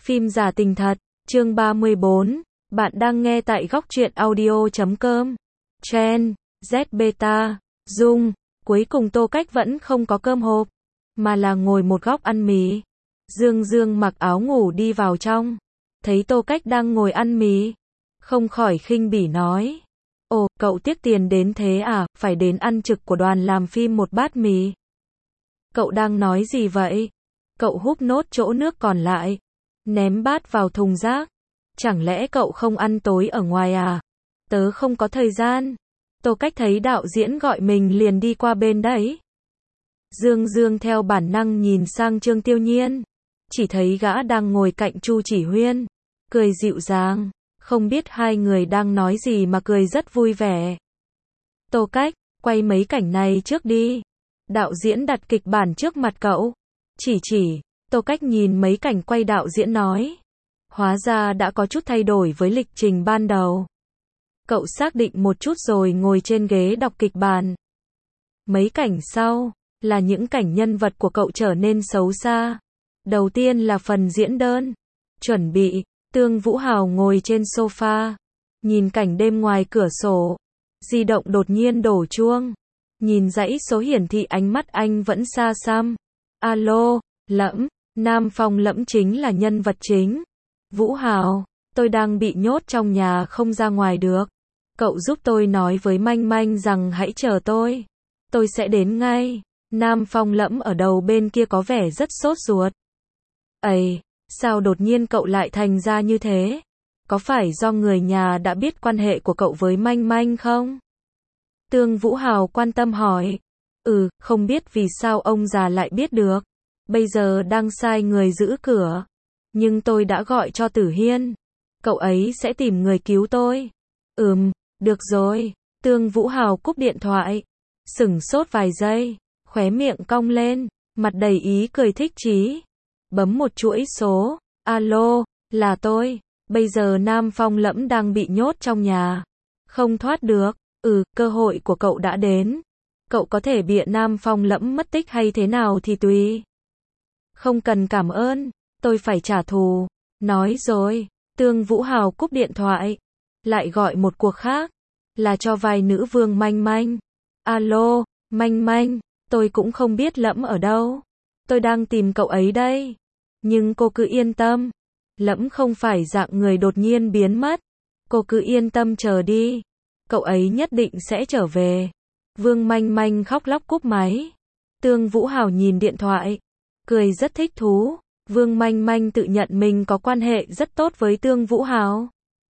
Phim giả tình thật, chương 34, bạn đang nghe tại góc truyện audio.com. Chen, Z Beta, Dung, cuối cùng Tô Cách vẫn không có cơm hộp, mà là ngồi một góc ăn mì. Dương Dương mặc áo ngủ đi vào trong, thấy Tô Cách đang ngồi ăn mì, không khỏi khinh bỉ nói. Ồ, cậu tiếc tiền đến thế à, phải đến ăn trực của đoàn làm phim một bát mì. Cậu đang nói gì vậy? Cậu húp nốt chỗ nước còn lại, ném bát vào thùng rác. Chẳng lẽ cậu không ăn tối ở ngoài à? Tớ không có thời gian. Tô Cách thấy đạo diễn gọi mình liền đi qua bên đấy. Dương Dương theo bản năng nhìn sang Trương Tiêu Nhiên, chỉ thấy gã đang ngồi cạnh Chu Chỉ Huyên, cười dịu dàng, không biết hai người đang nói gì mà cười rất vui vẻ. Tô Cách, quay mấy cảnh này trước đi. Đạo diễn đặt kịch bản trước mặt cậu. Chỉ, Tô Cách nhìn mấy cảnh quay, đạo diễn nói. Hóa ra đã có chút thay đổi với lịch trình ban đầu. Cậu xác định một chút rồi ngồi trên ghế đọc kịch bản. Mấy cảnh sau là những cảnh nhân vật của cậu trở nên xấu xa. Đầu tiên là phần diễn đơn. Chuẩn bị, Tương Vũ Hào ngồi trên sofa, nhìn cảnh đêm ngoài cửa sổ. Di động đột nhiên đổ chuông. Nhìn dãy số hiển thị, ánh mắt anh vẫn xa xăm. Alo, Lẫm, Nam Phong Lẫm chính là nhân vật chính. Vũ Hào, tôi đang bị nhốt trong nhà không ra ngoài được. Cậu giúp tôi nói với Manh Manh rằng hãy chờ tôi. Tôi sẽ đến ngay. Nam Phong Lẫm ở đầu bên kia có vẻ rất sốt ruột. Ây, sao đột nhiên cậu lại thành ra như thế? Có phải do người nhà đã biết quan hệ của cậu với Manh Manh không? Tương Vũ Hào quan tâm hỏi. Không biết vì sao ông già lại biết được. Bây giờ đang sai người giữ cửa. Nhưng tôi đã gọi cho Tử Hiên. Cậu ấy sẽ tìm người cứu tôi. Được rồi. Tương Vũ Hào cúp điện thoại. Sửng sốt vài giây. Khóe miệng cong lên. Mặt đầy ý cười thích chí. Bấm một chuỗi số. Alo, là tôi. Bây giờ Nam Phong Lẫm đang bị nhốt trong nhà. Không thoát được. Cơ hội của cậu đã đến. Cậu có thể bịa Nam Phong Lẫm mất tích hay thế nào thì tùy. Không cần cảm ơn. Tôi phải trả thù. Nói rồi. Tương Vũ Hào cúp điện thoại. Lại gọi một cuộc khác. Là cho vai nữ vương Manh Manh. Alo, Manh Manh. Tôi cũng không biết Lẫm ở đâu. Tôi đang tìm cậu ấy đây. Nhưng cô cứ yên tâm. Lẫm không phải dạng người đột nhiên biến mất. Cô cứ yên tâm chờ đi. Cậu ấy nhất định sẽ trở về. Vương Manh Manh khóc lóc cúp máy. Tương Vũ Hào nhìn điện thoại, cười rất thích thú. Vương Manh Manh tự nhận mình có quan hệ rất tốt với Tương Vũ Hào.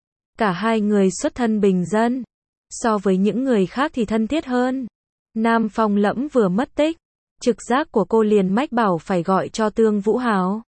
Cả hai người xuất thân bình dân. So với những người khác thì thân thiết hơn. Nam Phong Lẫm vừa mất tích. Trực giác của cô liền mách bảo phải gọi cho Tương Vũ Hào.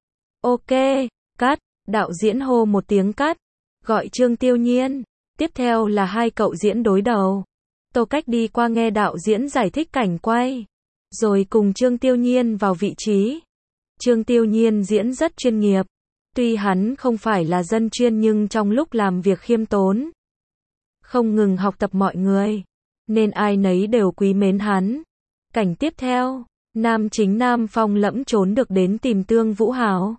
Ok, cắt. Đạo diễn hô một tiếng cắt. Gọi Trương Tiêu Nhiên. Tiếp theo là hai cậu diễn đối đầu. Tô Cách đi qua nghe đạo diễn giải thích cảnh quay. Rồi cùng Trương Tiêu Nhiên vào vị trí. Trương Tiêu Nhiên diễn rất chuyên nghiệp. Tuy hắn không phải là dân chuyên nhưng trong lúc làm việc khiêm tốn. Không ngừng học tập mọi người. Nên ai nấy đều quý mến hắn. Cảnh tiếp theo. Nam chính Nam Phong Lẫm trốn được đến tìm Tương Vũ Hào.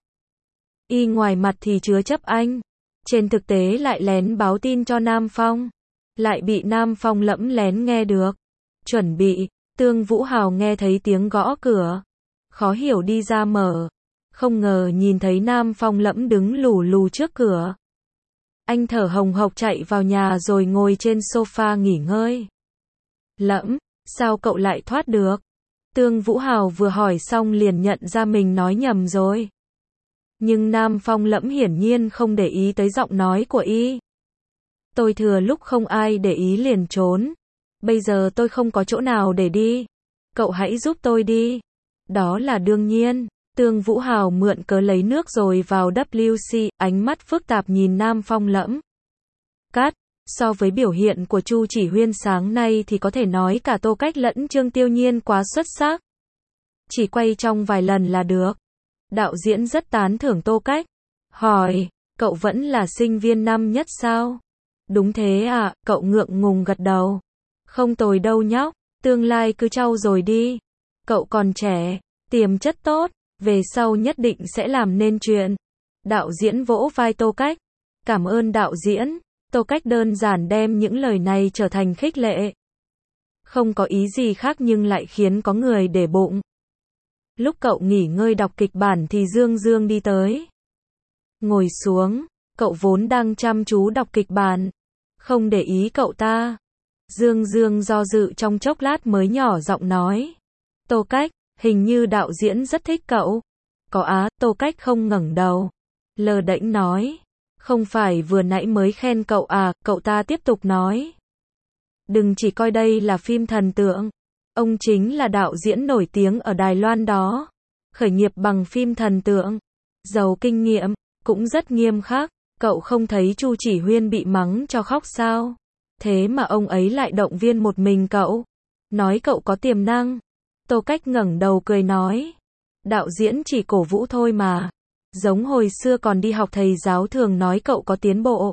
Y ngoài mặt thì chứa chấp anh. Trên thực tế lại lén báo tin cho Nam Phong. Lại bị Nam Phong Lẫm lén nghe được. Chuẩn bị, Tương Vũ Hào nghe thấy tiếng gõ cửa. Khó hiểu đi ra mở. Không ngờ nhìn thấy Nam Phong Lẫm đứng lù lù trước cửa. Anh thở hồng hộc chạy vào nhà rồi ngồi trên sofa nghỉ ngơi. Lẫm, sao cậu lại thoát được? Tương Vũ Hào vừa hỏi xong liền nhận ra mình nói nhầm rồi. Nhưng Nam Phong Lẫm hiển nhiên không để ý tới giọng nói của y. Tôi thừa lúc không ai để ý liền trốn. Bây giờ tôi không có chỗ nào để đi. Cậu hãy giúp tôi đi. Đó là đương nhiên. Tương Vũ Hào mượn cớ lấy nước rồi vào WC, ánh mắt phức tạp nhìn Nam Phong Lẫm. Cắt. So với biểu hiện của Chu Chỉ Huyên sáng nay thì có thể nói cả Tô Cách lẫn Trương Tiêu Nhiên quá xuất sắc. Chỉ quay trong vài lần là được. Đạo diễn rất tán thưởng Tô Cách. Hỏi, cậu vẫn là sinh viên năm nhất sao? Đúng thế à, cậu ngượng ngùng gật đầu. Không tồi đâu nhóc, tương lai cứ trau dồi đi. Cậu còn trẻ, tiềm chất tốt, về sau nhất định sẽ làm nên chuyện. Đạo diễn vỗ vai Tô Cách. Cảm ơn đạo diễn. Tô Cách đơn giản đem những lời này trở thành khích lệ. Không có ý gì khác nhưng lại khiến có người để bụng. Lúc cậu nghỉ ngơi đọc kịch bản thì Dương Dương đi tới. Ngồi xuống, cậu vốn đang chăm chú đọc kịch bản. Không để ý cậu ta. Dương Dương do dự trong chốc lát mới nhỏ giọng nói. Tô Cách, hình như đạo diễn rất thích cậu. Có á, Tô Cách không ngẩng đầu. Lờ đễnh nói. Không phải vừa nãy mới khen cậu à, cậu ta tiếp tục nói. Đừng chỉ coi đây là phim thần tượng. Ông chính là đạo diễn nổi tiếng ở Đài Loan đó. Khởi nghiệp bằng phim thần tượng. Giàu kinh nghiệm, cũng rất nghiêm khắc. Cậu không thấy Chu Chỉ Huyên bị mắng cho khóc sao? Thế mà ông ấy lại động viên một mình cậu. Nói cậu có tiềm năng. Tô Cách ngẩng đầu cười nói. Đạo diễn chỉ cổ vũ thôi mà. Giống hồi xưa còn đi học thầy giáo thường nói cậu có tiến bộ.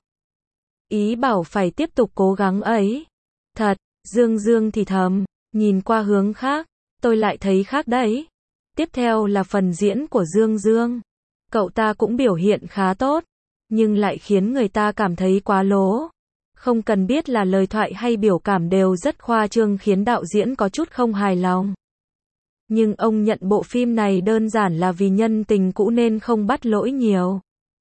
Ý bảo phải tiếp tục cố gắng ấy. Thật, Dương Dương thì thầm, nhìn qua hướng khác, tôi lại thấy khác đấy. Tiếp theo là phần diễn của Dương Dương. Cậu ta cũng biểu hiện khá tốt, nhưng lại khiến người ta cảm thấy quá lố. Không cần biết là lời thoại hay biểu cảm đều rất khoa trương khiến đạo diễn có chút không hài lòng. Nhưng ông nhận bộ phim này đơn giản là vì nhân tình cũ nên không bắt lỗi nhiều.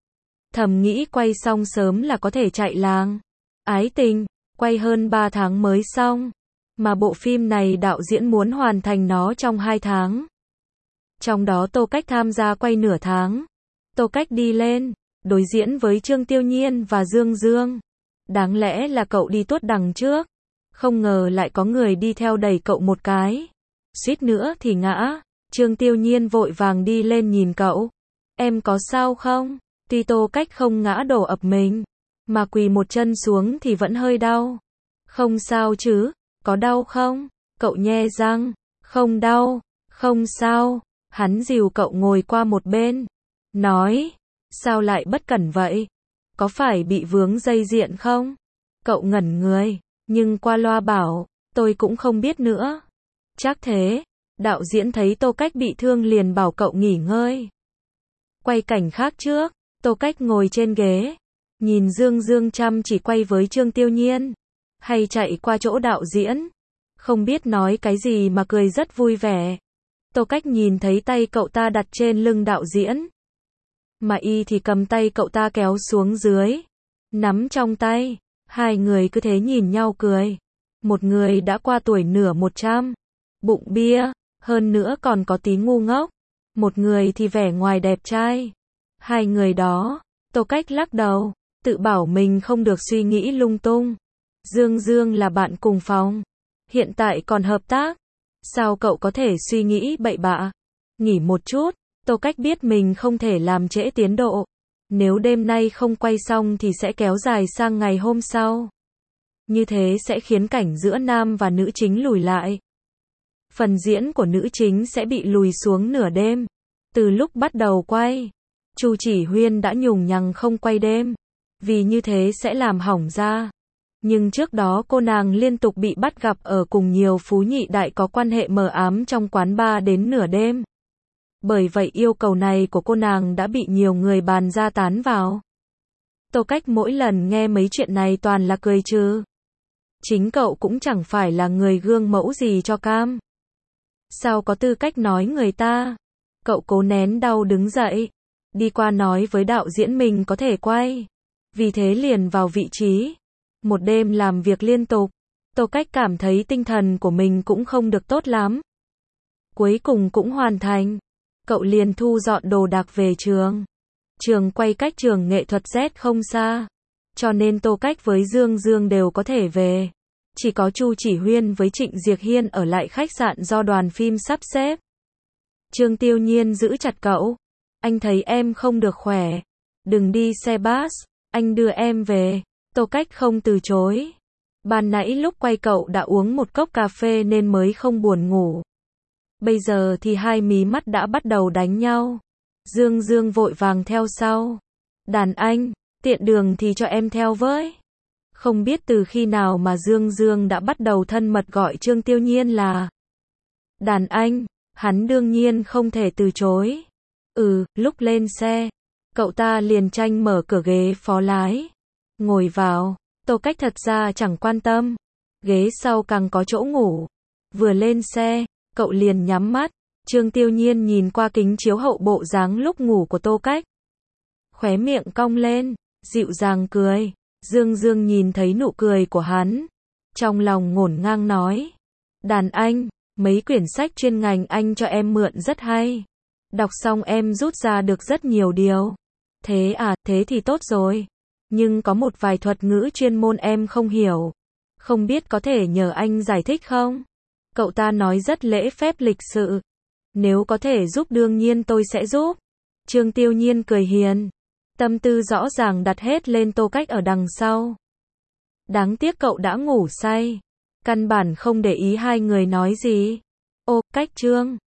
Thầm nghĩ quay xong sớm là có thể chạy làng. Ái tình, quay hơn 3 tháng mới xong. Mà bộ phim này đạo diễn muốn hoàn thành nó trong 2 tháng. Trong đó Tô Cách tham gia quay nửa tháng. Tô Cách đi lên, đối diễn với Trương Tiêu Nhiên và Dương Dương. Đáng lẽ là cậu đi tuốt đằng trước. Không ngờ lại có người đi theo đẩy cậu một cái. Suýt nữa thì ngã. Trương Tiêu Nhiên vội vàng đi lên nhìn cậu. Em có sao không? Tuy Tô Cách không ngã đổ ập mình, mà quỳ một chân xuống thì vẫn hơi đau. Không sao chứ, có đau không? Cậu nhe răng. Không đau, không sao. Hắn dìu cậu ngồi qua một bên. Nói, sao lại bất cẩn vậy? Có phải bị vướng dây điện không? Cậu ngẩn người, nhưng qua loa bảo, tôi cũng không biết nữa. Chắc thế. Đạo diễn thấy Tô Cách bị thương liền bảo cậu nghỉ ngơi. Quay cảnh khác trước, Tô Cách ngồi trên ghế, nhìn Dương Dương chăm chỉ quay với Trương Tiêu Nhiên, hay chạy qua chỗ đạo diễn, không biết nói cái gì mà cười rất vui vẻ. Tô Cách nhìn thấy tay cậu ta đặt trên lưng đạo diễn, mà y thì cầm tay cậu ta kéo xuống dưới, nắm trong tay, hai người cứ thế nhìn nhau cười. Một người đã qua tuổi nửa 100, bụng bia, hơn nữa còn có tí ngu ngốc. Một người thì vẻ ngoài đẹp trai. Hai người đó, Tô Cách lắc đầu, tự bảo mình không được suy nghĩ lung tung. Dương Dương là bạn cùng phòng, hiện tại còn hợp tác. Sao cậu có thể suy nghĩ bậy bạ? Nghỉ một chút, Tô Cách biết mình không thể làm trễ tiến độ. Nếu đêm nay không quay xong thì sẽ kéo dài sang ngày hôm sau. Như thế sẽ khiến cảnh giữa nam và nữ chính lùi lại. Phần diễn của nữ chính sẽ bị lùi xuống nửa đêm. Từ lúc bắt đầu quay, Chu Chỉ Huyên đã nhùng nhằng không quay đêm, vì như thế sẽ làm hỏng ra. Nhưng trước đó cô nàng liên tục bị bắt gặp ở cùng nhiều phú nhị đại có quan hệ mờ ám trong quán bar đến nửa đêm. Bởi vậy yêu cầu này của cô nàng đã bị nhiều người bàn ra tán vào. Tô Cách mỗi lần nghe mấy chuyện này toàn là cười trừ. Chính cậu cũng chẳng phải là người gương mẫu gì cho cam. Sao có tư cách nói người ta? Cậu cố nén đau đứng dậy, đi qua nói với đạo diễn mình có thể quay. Vì thế liền vào vị trí. Một đêm làm việc liên tục, Tô Cách cảm thấy tinh thần của mình cũng không được tốt lắm. Cuối cùng cũng hoàn thành. Cậu liền thu dọn đồ đạc về trường. Trường quay cách trường nghệ thuật Z không xa, cho nên Tô Cách với Dương Dương đều có thể về. Chỉ có Chu Chỉ Huyên với Trịnh Diệc Hiên ở lại khách sạn do đoàn phim sắp xếp. Trương Tiêu Nhiên giữ chặt cậu. Anh thấy em không được khỏe. Đừng đi xe bus, anh đưa em về. Tô Cách không từ chối. Ban nãy lúc quay cậu đã uống một cốc cà phê nên mới không buồn ngủ. Bây giờ thì hai mí mắt đã bắt đầu đánh nhau. Dương Dương vội vàng theo sau. Đàn anh, tiện đường thì cho em theo với. Không biết từ khi nào mà Dương Dương đã bắt đầu thân mật gọi Trương Tiêu Nhiên là đàn anh, hắn đương nhiên không thể từ chối. Lúc lên xe, Cậu ta liền tranh mở cửa ghế phó lái. Ngồi vào. Tô Cách thật ra chẳng quan tâm. Ghế sau càng có chỗ ngủ. Vừa lên xe, cậu liền nhắm mắt. Trương Tiêu Nhiên nhìn qua kính chiếu hậu bộ dáng lúc ngủ của Tô Cách. Khóe miệng cong lên, dịu dàng cười. Dương Dương nhìn thấy nụ cười của hắn. Trong lòng ngổn ngang nói. Đàn anh, mấy quyển sách chuyên ngành anh cho em mượn rất hay. Đọc xong em rút ra được rất nhiều điều. Thế à, thế thì tốt rồi. Nhưng có một vài thuật ngữ chuyên môn em không hiểu. Không biết có thể nhờ anh giải thích không? Cậu ta nói rất lễ phép lịch sự. Nếu có thể giúp đương nhiên tôi sẽ giúp. Trương Tiêu Nhiên cười hiền. Tâm tư rõ ràng đặt hết lên Tô Cách ở đằng sau. Đáng tiếc cậu đã ngủ say. Căn bản không để ý hai người nói gì. Ô, Cách Trương.